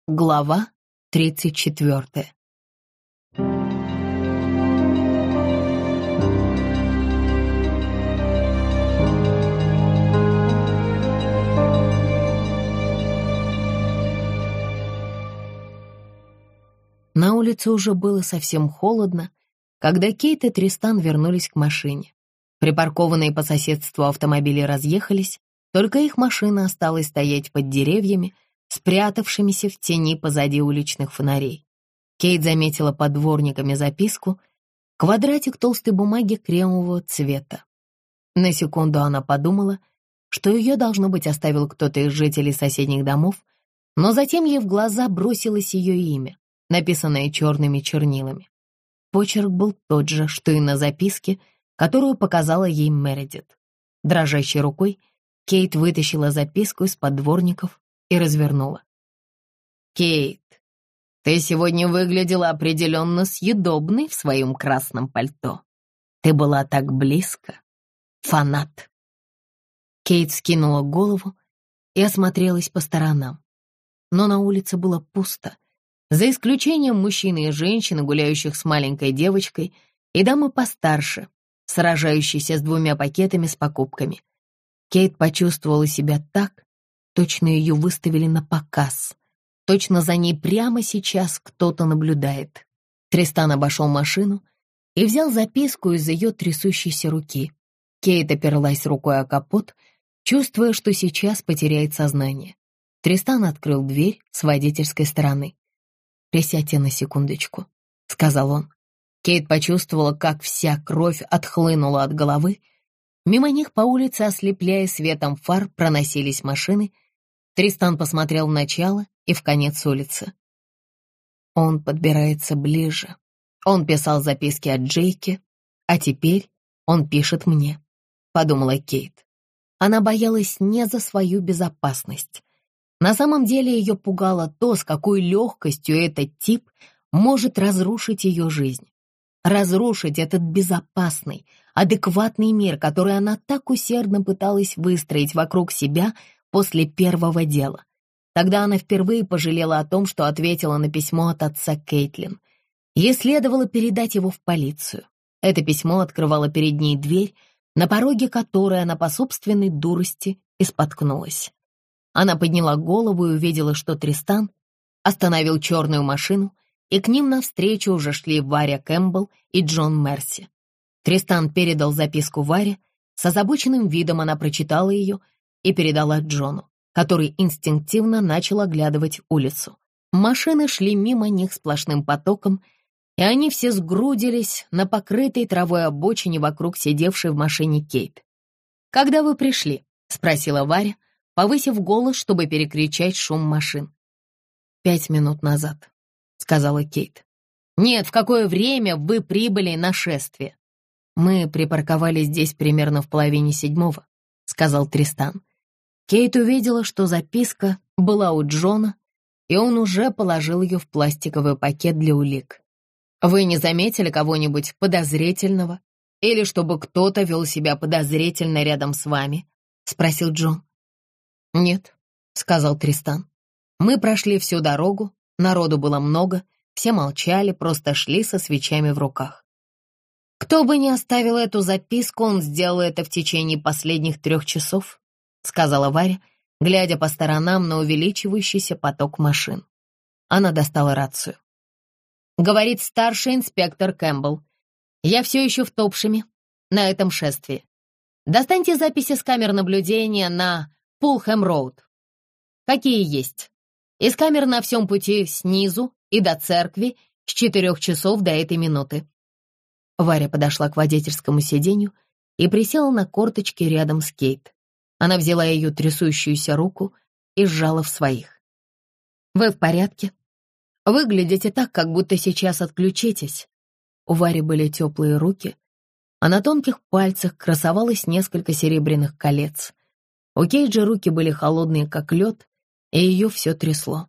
Глава 34. На улице уже было совсем холодно, когда Кейт и Тристан вернулись к машине. Припаркованные по соседству автомобили разъехались, только их машина осталась стоять под деревьями, спрятавшимися в тени позади уличных фонарей. Кейт заметила под дворниками записку, квадратик толстой бумаги кремового цвета. На секунду она подумала, что ее, должно быть, оставил кто-то из жителей соседних домов, но затем ей в глаза бросилось ее имя, написанное черными чернилами. Почерк был тот же, что и на записке, которую показала ей Мередит. Дрожащей рукой Кейт вытащила записку из-под дворников и развернула. «Кейт, ты сегодня выглядела определенно съедобной в своем красном пальто. Ты была так близко. Фанат». Кейт скинула голову и осмотрелась по сторонам. Но на улице было пусто, за исключением мужчины и женщины, гуляющих с маленькой девочкой, и дамы постарше, сражающейся с 2 пакетами с покупками. Кейт почувствовала себя так, точно ее выставили на показ. Точно за ней прямо сейчас кто-то наблюдает. Тристан обошел машину и взял записку из ее трясущейся руки. Кейт оперлась рукой о капот, чувствуя, что сейчас потеряет сознание. Тристан открыл дверь с водительской стороны. «Присядьте на секундочку», — сказал он. Кейт почувствовала, как вся кровь отхлынула от головы. Мимо них по улице, ослепляя светом фар, проносились машины. Тристан посмотрел в начало и в конец улицы. Он подбирается ближе. Он писал записки от Джейки, а теперь он пишет мне, подумала Кейт. Она боялась не за свою безопасность. На самом деле ее пугало то, с какой легкостью этот тип может разрушить ее жизнь. Разрушить этот безопасный, адекватный мир, который она так усердно пыталась выстроить вокруг себя после первого дела. Тогда она впервые пожалела о том, что ответила на письмо от отца Кейтлин. Ей следовало передать его в полицию. Это письмо открывало перед ней дверь, на пороге которой она по собственной дурости и споткнулась. Она подняла голову и увидела, что Тристан остановил черную машину, и к ним навстречу уже шли Варя Кэмпбелл и Джон Мерси. Тристан передал записку Варе, с озабоченным видом она прочитала ее и передала Джону, который инстинктивно начал оглядывать улицу. Машины шли мимо них сплошным потоком, и они все сгрудились на покрытой травой обочине вокруг сидевшей в машине Кейт. «Когда вы пришли?» — спросила Варя, повысив голос, чтобы перекричать шум машин. 5 минут назад, — сказала Кейт. «Нет, в какое время вы прибыли на шествие?» «Мы припарковались здесь примерно в 6:30, — сказал Тристан. Кейт увидела, что записка была у Джона, и он уже положил ее в пластиковый пакет для улик. «Вы не заметили кого-нибудь подозрительного? Или чтобы кто-то вел себя подозрительно рядом с вами?» — спросил Джон. «Нет», — сказал Тристан. «Мы прошли всю дорогу, народу было много, все молчали, просто шли со свечами в руках. Кто бы ни оставил эту записку, он сделал это в течение последних 3 часов», — сказала Варя, глядя по сторонам на увеличивающийся поток машин. Она достала рацию. «Говорит старший инспектор Кэмпбелл. Я все еще в Топшеме, на этом шествии. Достаньте записи с камер наблюдения на Пулхэм-роуд. Какие есть? Из камер на всем пути снизу и до церкви с 4 часов до этой минуты». Варя подошла к водительскому сиденью и присела на корточки рядом с Кейт. Она взяла ее трясущуюся руку и сжала в своих. «Вы в порядке? Выглядите так, как будто сейчас отключитесь». У Вари были теплые руки, а на тонких пальцах красовалось несколько серебряных колец. У Кейт же руки были холодные, как лед, и ее все трясло.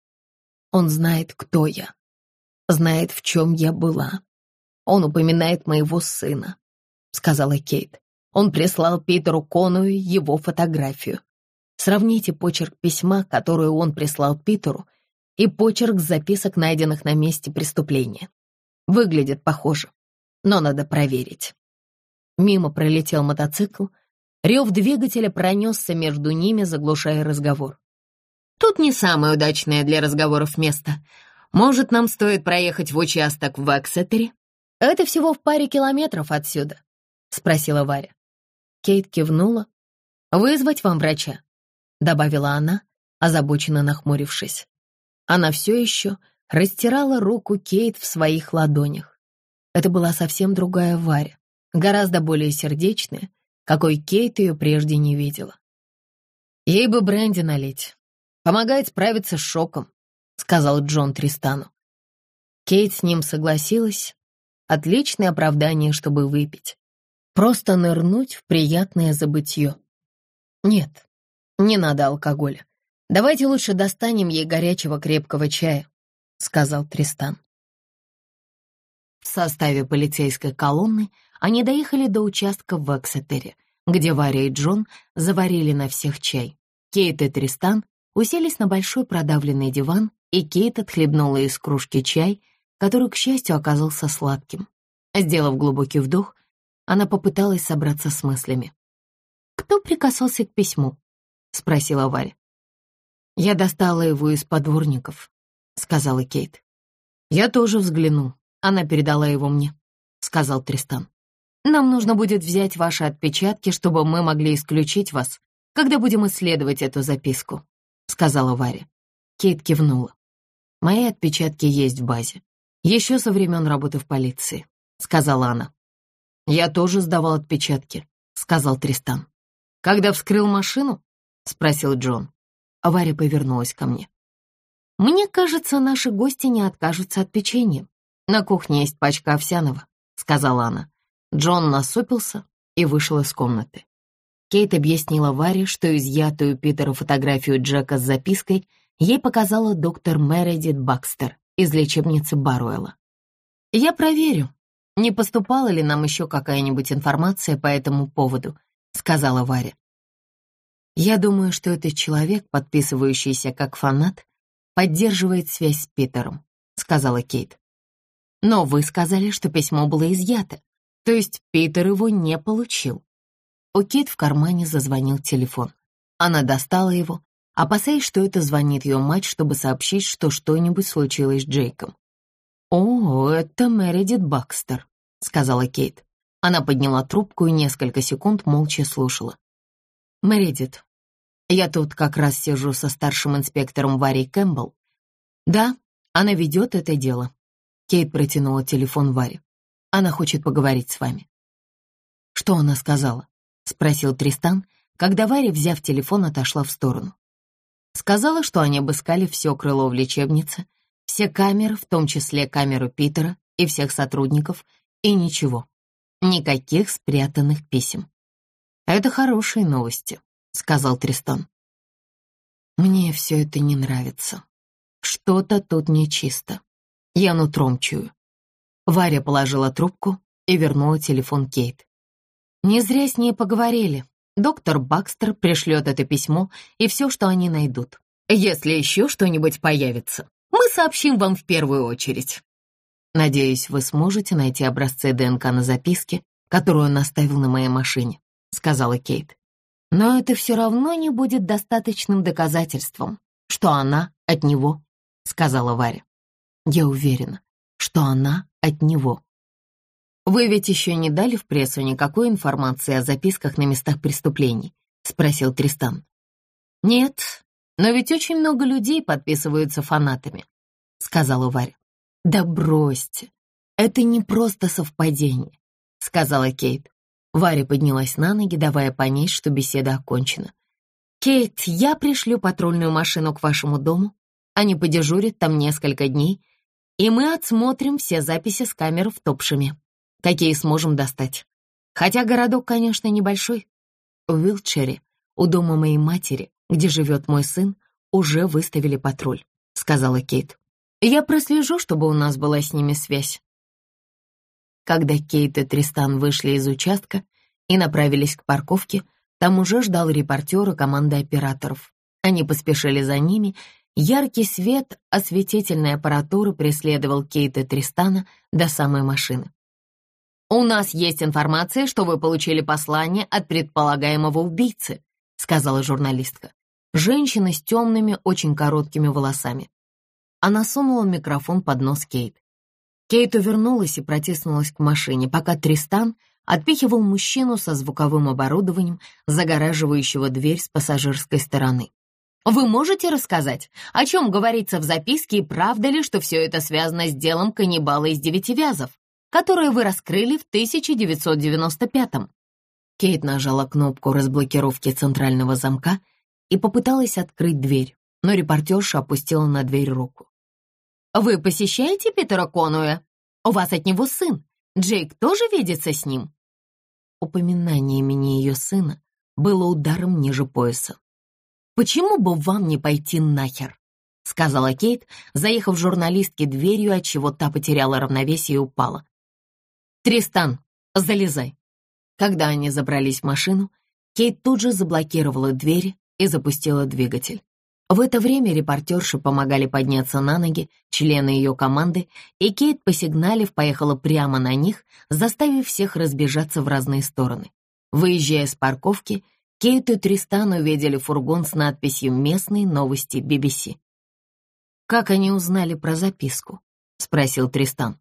«Он знает, кто я, знает, в чем я была. Он упоминает моего сына», — сказала Кейт. «Он прислал Питеру Конуэй его фотографию. Сравните почерк письма, которое он прислал Питеру, и почерк записок, найденных на месте преступления. Выглядит похоже, но надо проверить. Мимо пролетел мотоцикл. Рев двигателя пронесся между ними, заглушая разговор. «Тут не самое удачное для разговоров место. Может, нам стоит проехать в участок в Эксетере? Это всего в паре километров отсюда», — спросила Варя. Кейт кивнула. «Вызвать вам врача?» — добавила она, озабоченно нахмурившись. Она все еще растирала руку Кейт в своих ладонях. Это была совсем другая Варя, гораздо более сердечная, какой Кейт ее прежде не видела. «Ей бы бренди налить. Помогает справиться с шоком», — сказал Джон Тристану. Кейт с ним согласилась. Отличное оправдание, чтобы выпить. Просто нырнуть в приятное забытье. «Нет, не надо алкоголя. Давайте лучше достанем ей горячего крепкого чая», — сказал Тристан. В составе полицейской колонны они доехали до участка в Эксетере, где Варя и Джон заварили на всех чай. Кейт и Тристан уселись на большой продавленный диван, и Кейт отхлебнула из кружки чай, который, к счастью, оказался сладким. Сделав глубокий вдох, она попыталась собраться с мыслями. «Кто прикасался к письму?» — спросила Варя. «Я достала его из-под дворников», — сказала Кейт. «Я тоже взгляну. Она передала его мне», — сказал Тристан. «Нам нужно будет взять ваши отпечатки, чтобы мы могли исключить вас, когда будем исследовать эту записку», — сказала Варя. Кейт кивнула. «Мои отпечатки есть в базе. Еще со времен работы в полиции», — сказала она. «Я тоже сдавал отпечатки», — сказал Тристан. «Когда вскрыл машину?» — спросил Джон. А Варя повернулась ко мне. «Мне кажется, наши гости не откажутся от печенья. На кухне есть пачка овсяного», — сказала она. Джон насупился и вышел из комнаты. Кейт объяснила Варе, что изъятую Питера фотографию Джека с запиской ей показала доктор Мередит Бакстер из лечебницы Баруэлла. «Я проверю, не поступала ли нам еще какая-нибудь информация по этому поводу», — сказала Варя. «Я думаю, что этот человек, подписывающийся как фанат, поддерживает связь с Питером», — сказала Кейт. «Но вы сказали, что письмо было изъято, то есть Питер его не получил». У Кейт в кармане зазвонил телефон. Она достала его, опасаясь, что это звонит ее мать, чтобы сообщить, что что-нибудь случилось с Джейком. «О, это Мередит Бакстер», — сказала Кейт. Она подняла трубку и несколько секунд молча слушала. «Мередит, я тут как раз сижу со старшим инспектором Варей Кэмпбелл. Да, она ведет это дело». Кейт протянула телефон Варе. «Она хочет поговорить с вами». «Что она сказала?» — спросил Тристан, когда Варя, взяв телефон, отошла в сторону. «Сказала, что они обыскали все крыло в лечебнице, все камеры, в том числе камеру Питера и всех сотрудников, и ничего. Никаких спрятанных писем». «Это хорошие новости», — сказал Тристан. «Мне все это не нравится. Что-то тут нечисто. Я нутром чую». Варя положила трубку и вернула телефон Кейт. «Не зря с ней поговорили. Доктор Бакстер пришлет это письмо и все, что они найдут. Если еще что-нибудь появится, мы сообщим вам в первую очередь. Надеюсь, вы сможете найти образцы ДНК на записке, которую он оставил на моей машине», — сказала Кейт. «Но это все равно не будет достаточным доказательством, что она от него», — сказала Варя. «Я уверена, что она от него». «Вы ведь еще не дали в прессу никакой информации о записках на местах преступлений?» — спросил Тристан. «Нет, но ведь очень много людей подписываются фанатами», — сказала Варя. «Да бросьте, это не просто совпадение», — сказала Кейт. Варя поднялась на ноги, давая понять, что беседа окончена. «Кейт, я пришлю патрульную машину к вашему дому. Они подежурят там несколько дней, и мы отсмотрим все записи с камер в Топшеме, какие сможем достать. Хотя городок, конечно, небольшой. В Уилтшире, у дома моей матери, где живет мой сын, уже выставили патруль», — сказала Кейт. «Я прослежу, чтобы у нас была с ними связь». Когда Кейт и Тристан вышли из участка и направились к парковке, там уже ждал репортер и команда операторов. Они поспешили за ними Яркий свет осветительной аппаратуры преследовал Кейт и Тристана до самой машины. «У нас есть информация, что вы получили послание от предполагаемого убийцы», сказала журналистка. Женщина с темными, очень короткими волосами. Она сунула микрофон под нос Кейт. Кейт увернулась и протиснулась к машине, пока Тристан отпихивал мужчину со звуковым оборудованием, загораживающего дверь с пассажирской стороны. «Вы можете рассказать, о чем говорится в записке, и правда ли, что все это связано с делом каннибала из Девяти Вязов, которое вы раскрыли в 1995-м?» Кейт нажала кнопку разблокировки центрального замка и попыталась открыть дверь, но репортерша опустила на дверь руку. «Вы посещаете Питера Конуэ? У вас от него сын. Джейк тоже видится с ним?» Упоминание имени ее сына было ударом ниже пояса. «Почему бы вам не пойти нахер?» — сказала Кейт, заехав журналистке дверью, отчего та потеряла равновесие и упала. «Тристан, залезай». Когда они забрались в машину, Кейт тут же заблокировала двери и запустила двигатель. В это время репортерши помогали подняться на ноги члены ее команды, и Кейт, посигналив, поехала прямо на них, заставив всех разбежаться в разные стороны. Выезжая с парковки, Кейт и Тристан увидели фургон с надписью «Местные новости BBC». «Как они узнали про записку?» — спросил Тристан.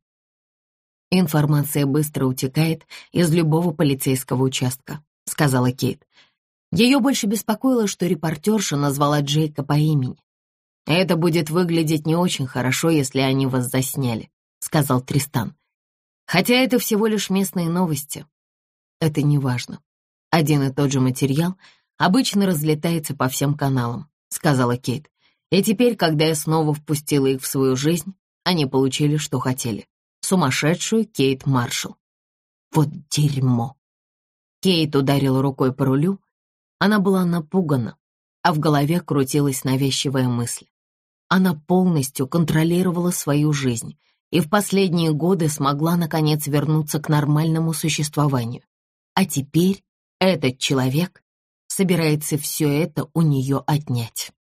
«Информация быстро утекает из любого полицейского участка», — сказала Кейт. Ее больше беспокоило, что репортерша назвала Джейка по имени. «Это будет выглядеть не очень хорошо, если они вас засняли», — сказал Тристан. «Хотя это всего лишь местные новости. Это не важно. Один и тот же материал обычно разлетается по всем каналам», — сказала Кейт. «И теперь, когда я снова впустила их в свою жизнь, они получили, что хотели. Сумасшедшую Кейт Маршалл». «Вот дерьмо!» Кейт ударила рукой по рулю. Она была напугана, а в голове крутилась навязчивая мысль. Она полностью контролировала свою жизнь и в последние годы смогла, наконец, вернуться к нормальному существованию. А теперь этот человек собирается все это у нее отнять.